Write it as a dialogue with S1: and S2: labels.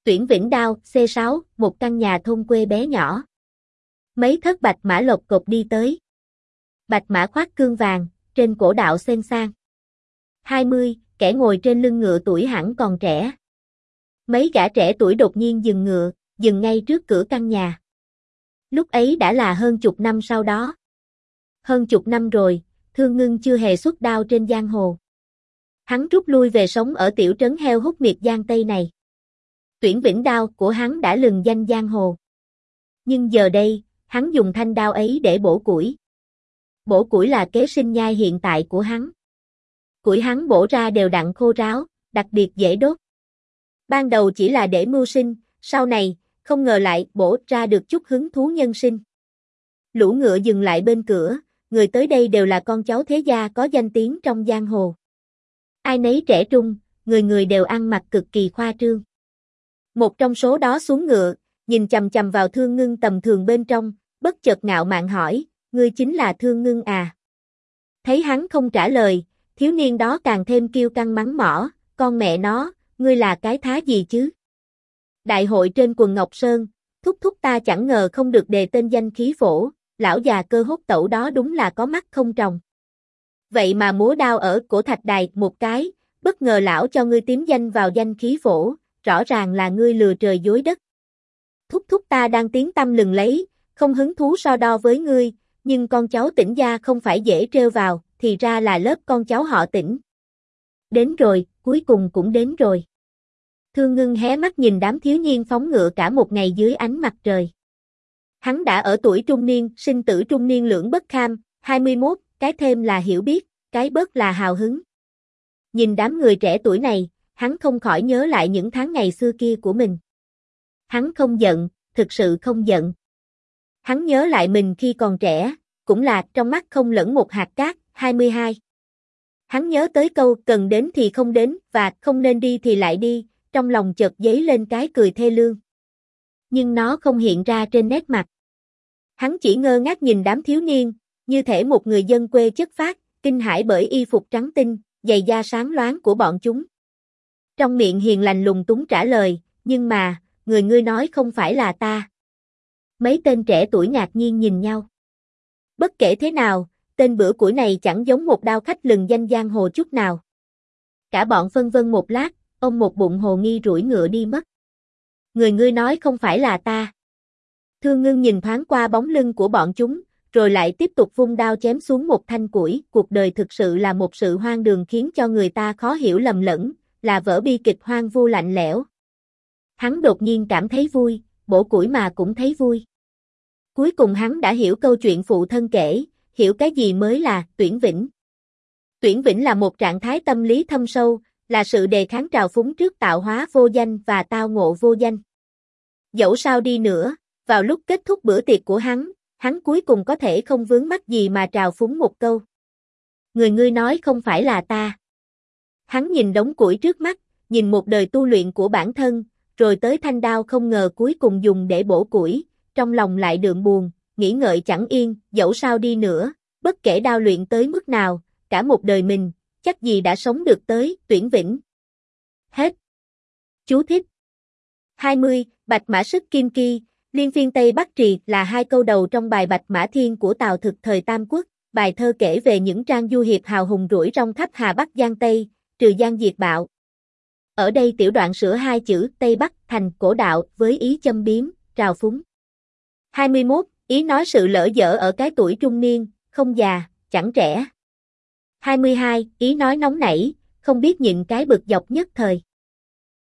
S1: Tuyển Vĩnh Đao, C6, một căn nhà thôn quê bé nhỏ. Mấy thất bạch mã lộc cộc đi tới. Bạch mã khoác cương vàng, trên cổ đạo xên sang. 20, kẻ ngồi trên lưng ngựa tuổi hẳn còn trẻ. Mấy gã trẻ tuổi đột nhiên dừng ngựa, dừng ngay trước cửa căn nhà. Lúc ấy đã là hơn chục năm sau đó. Hơn chục năm rồi, Thương Ngưng chưa hề xuất đao trên giang hồ. Hắn rút lui về sống ở tiểu trấn heo hút miệt giang Tây này. Tuyển Vĩnh Đao của hắn đã lừng danh giang hồ. Nhưng giờ đây, hắn dùng thanh đao ấy để bổ củi. Bổ củi là kế sinh nhai hiện tại của hắn. Củi hắn bổ ra đều đặn khô ráo, đặc biệt dễ đốt. Ban đầu chỉ là để mưu sinh, sau này, không ngờ lại bổ ra được chút hứng thú nhân sinh. Lũ ngựa dừng lại bên cửa, người tới đây đều là con cháu thế gia có danh tiếng trong giang hồ. Ai nấy trẻ trung, người người đều ăn mặc cực kỳ khoa trương. Một trong số đó xuống ngựa, nhìn chằm chằm vào Thương Ngưng tầm thường bên trong, bất chợt ngạo mạn hỏi, ngươi chính là Thương Ngưng à? Thấy hắn không trả lời, thiếu niên đó càng thêm kiêu căng mắng mỏ, con mẹ nó, ngươi là cái thá gì chứ? Đại hội trên quần Ngọc Sơn, thúc thúc ta chẳng ngờ không được đề tên danh khí phổ, lão già Cơ Hốt Tẩu đó đúng là có mắt không tròng. Vậy mà múa đao ở cổ thạch đài một cái, bất ngờ lão cho ngươi tím danh vào danh khí phổ, rõ ràng là ngươi lừa trời dối đất. Thúc thúc ta đang tiếng tăm lừng lấy, không hứng thú so đo với ngươi, nhưng con cháu Tĩnh gia không phải dễ trêu vào, thì ra là lớp con cháu họ Tĩnh. Đến rồi, cuối cùng cũng đến rồi. Thương Ngưng hé mắt nhìn đám thiếu niên phóng ngựa cả một ngày dưới ánh mặt trời. Hắn đã ở tuổi trung niên, sinh tử trung niên lưỡng bất kham, 21, cái thêm là hiểu biết, cái bớt là hào hứng. Nhìn đám người trẻ tuổi này, hắn không khỏi nhớ lại những tháng ngày xưa kia của mình. Hắn không giận, thực sự không giận. Hắn nhớ lại mình khi còn trẻ, cũng là trong mắt không lẫn một hạt cát, 22. Hắn nhớ tới câu cần đến thì không đến và không nên đi thì lại đi, trong lòng chợt dấy lên cái cười thê lương. Nhưng nó không hiện ra trên nét mặt. Hắn chỉ ngơ ngác nhìn đám thiếu niên, như thể một người dân quê chất phác, kinh hãi bởi y phục trắng tinh, giày da sáng loáng của bọn chúng. Trong miệng hiền lành lùng túng trả lời, nhưng mà, người ngươi nói không phải là ta. Mấy tên trẻ tuổi ngạc nhiên nhìn nhau. Bất kể thế nào, tên bữa củi này chẳng giống một đao khách lừng danh giang hồ chút nào. Cả bọn phân vân một lát, ông một bụng hồ nghi rủi ngựa đi mất. Người ngươi nói không phải là ta. Thương Ngưng nhìn thoáng qua bóng lưng của bọn chúng, rồi lại tiếp tục vung đao chém xuống một thanh củi. Cuộc đời thực sự là một sự hoang đường khiến cho người ta khó hiểu lầm lẫn, là vở bi kịch hoang vu lạnh lẽo. Hắn đột nhiên cảm thấy vui, bổ củi mà cũng thấy vui. Cuối cùng hắn đã hiểu câu chuyện phụ thân kể, hiểu cái gì mới là tuyển vĩnh. Tuyển vĩnh là một trạng thái tâm lý thâm sâu, là sự đề kháng trào phúng trước tạo hóa vô danh và tao ngộ vô danh. Dẫu sao đi nữa, vào lúc kết thúc bữa tiệc của hắn cuối cùng có thể không vướng mắc gì mà trào phúng một câu. Người ngươi nói không phải là ta. Hắn nhìn đống củi trước mắt, nhìn một đời tu luyện của bản thân, rồi tới thanh đao không ngờ cuối cùng dùng để bổ củi, trong lòng lại đượm buồn, nghĩ ngợi chẳng yên, dẫu sao đi nữa, bất kể đao luyện tới mức nào, cả một đời mình, chắc gì đã sống được tới tuyển vĩnh. Hết. Chú thích. 20. Bạch Mã Sức Kim Ki, Liên Phiên Tây Bắc Trì là hai câu đầu trong bài Bạch Mã Thiên của Tào Thực thời Tam Quốc, bài thơ kể về những trang du hiệp hào hùng rủi rong khắp Hà Bắc Giang Tây, trừ Giang diệt bạo. Ở đây tiểu đoạn sửa hai chữ Tây Bắc thành cổ đạo với ý châm biếm, trào phúng. 21. Ý nói sự lỡ dở ở cái tuổi trung niên, không già, chẳng trẻ. 22. Ý nói nóng nảy, không biết nhịn cái bực dọc nhất thời.